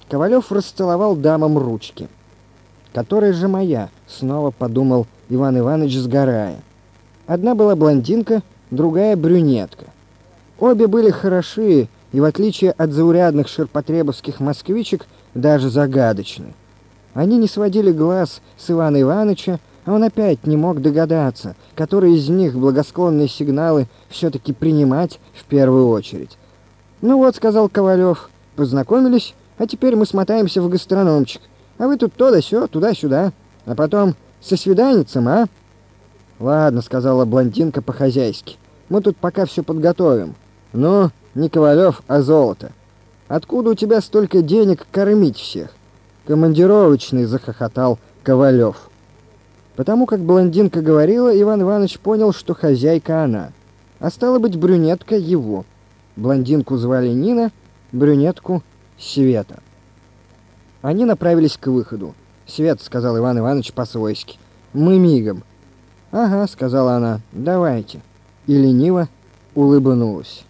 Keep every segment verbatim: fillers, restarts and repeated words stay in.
Ковалев расцеловал дамам ручки. «Которая же моя?» — снова подумал Иван Иванович, сгорая. Одна была блондинка, другая — брюнетка. Обе были хороши и, в отличие от заурядных ширпотребовских москвичек, даже загадочны. Они не сводили глаз с Ивана Ивановича, а он опять не мог догадаться, которые из них благосклонные сигналы все-таки принимать в первую очередь. «Ну вот», — сказал Ковалев, — «познакомились, а теперь мы смотаемся в гастрономчик. А вы тут то да сё, туда-сюда, а потом со свиданицем, а?» «Ладно», — сказала блондинка по-хозяйски, — «мы тут пока все подготовим. Ну, не Ковалев, а золото. Откуда у тебя столько денег кормить всех?» «Командировочный», — захохотал Ковалев. Потому как блондинка говорила, Иван Иванович понял, что хозяйка она, а стало быть, брюнетка его. Блондинку звали Нина, брюнетку — Света. Они направились к выходу. «Свет», — сказал Иван Иванович по-свойски, — «мы мигом». «Ага», — сказала она, — «давайте». И лениво улыбнулась.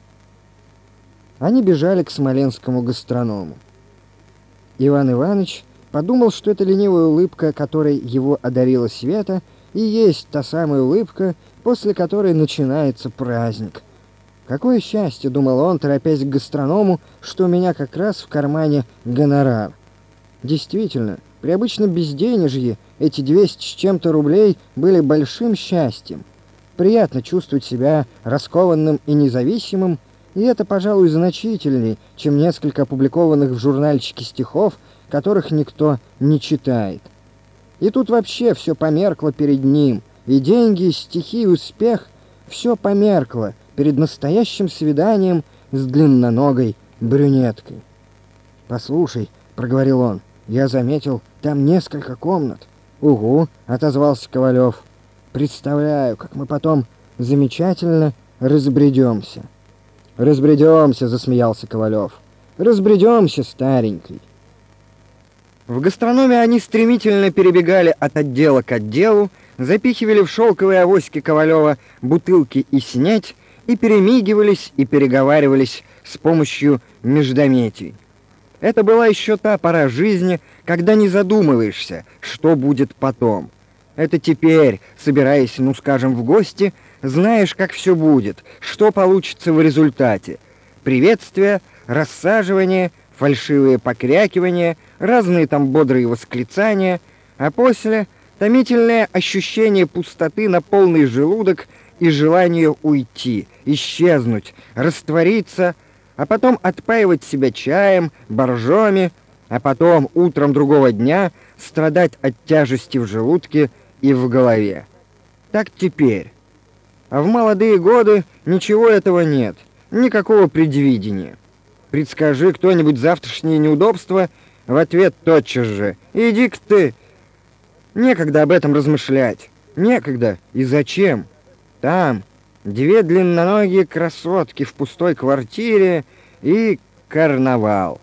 Они бежали к смоленскому гастроному. Иван Иванович подумал, что эта ленивая улыбка, которой его одарила Света, и есть та самая улыбка, после которой начинается праздник. «Какое счастье», — думал он, торопясь к гастроному, — «что у меня как раз в кармане гонорар». Действительно, при обычном безденежье эти двести с чем-то рублей были большим счастьем. Приятно чувствовать себя раскованным и независимым, и это, пожалуй, значительней, чем несколько опубликованных в журнальчике стихов, которых никто не читает. И тут вообще все померкло перед ним, и деньги, и стихи, и успех — все померкло перед настоящим свиданием с длинноногой брюнеткой. «Послушай», — проговорил он, — «я заметил, там несколько комнат». «Угу», — отозвался Ковалев. «Представляю, как мы потом замечательно разбредемся». «Разбредемся», — засмеялся Ковалев. «Разбредемся, старенький». В гастрономе они стремительно перебегали от отдела к отделу, запихивали в шелковые авоськи Ковалева бутылки и снеть и перемигивались и переговаривались с помощью междометий. Это была еще та пора жизни, когда не задумываешься, что будет потом. Это теперь, собираясь, ну скажем, в гости, знаешь, как все будет, что получится в результате. Приветствия, рассаживание, фальшивые покрякивания, разные там бодрые восклицания, а после томительное ощущение пустоты на полный желудок и желание уйти, исчезнуть, раствориться, а потом отпаивать себя чаем, боржоми, а потом утром другого дня страдать от тяжести в желудке и в голове. Так теперь. А в молодые годы ничего этого нет, никакого предвидения. Предскажи кто-нибудь завтрашнее неудобство, в ответ тотчас же: «Иди-ка ты!» Некогда об этом размышлять. Некогда. И зачем? Там две длинноногие красотки в пустой квартире и карнавал.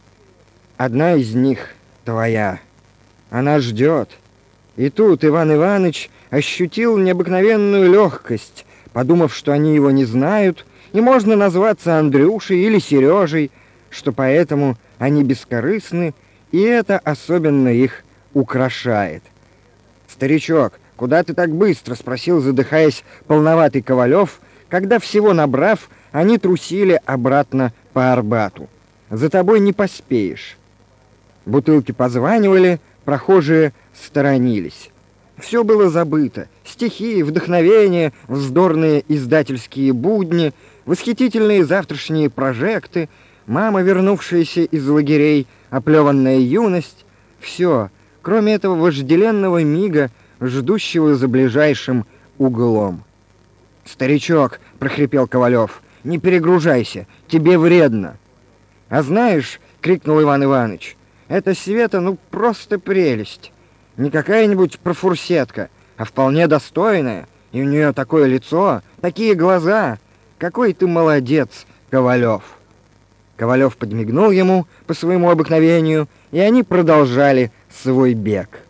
Одна из них твоя. Она ждет. И тут Иван Иванович ощутил необыкновенную легкость, подумав, что они его не знают, и можно назваться Андрюшей или Сережей, что поэтому они бескорыстны, и это особенно их украшает. «Старичок, куда ты так быстро?» — спросил, задыхаясь, полноватый Ковалев, когда, всего набрав, они трусили обратно по Арбату. «За тобой не поспеешь». Бутылки позванивали, прохожие сторонились. Все было забыто. Стихи, вдохновение, вздорные издательские будни, восхитительные завтрашние прожекты, мама, вернувшаяся из лагерей, оплеванная юность. Все, кроме этого вожделенного мига, ждущего за ближайшим углом. «Старичок», — прохрипел Ковалев, — «не перегружайся, тебе вредно». «А знаешь», — крикнул Иван Иванович, — «эта Света, ну, просто прелесть. Не какая-нибудь профурсетка, а вполне достойная. И у нее такое лицо, такие глаза. Какой ты молодец, Ковалев». Ковалев подмигнул ему по своему обыкновению, и они продолжали свой бег.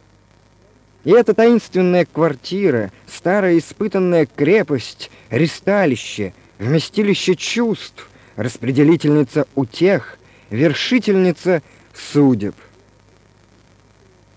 И эта таинственная квартира, старая испытанная крепость, ристалище, вместилище чувств, распределительница утех, вершительница судеб.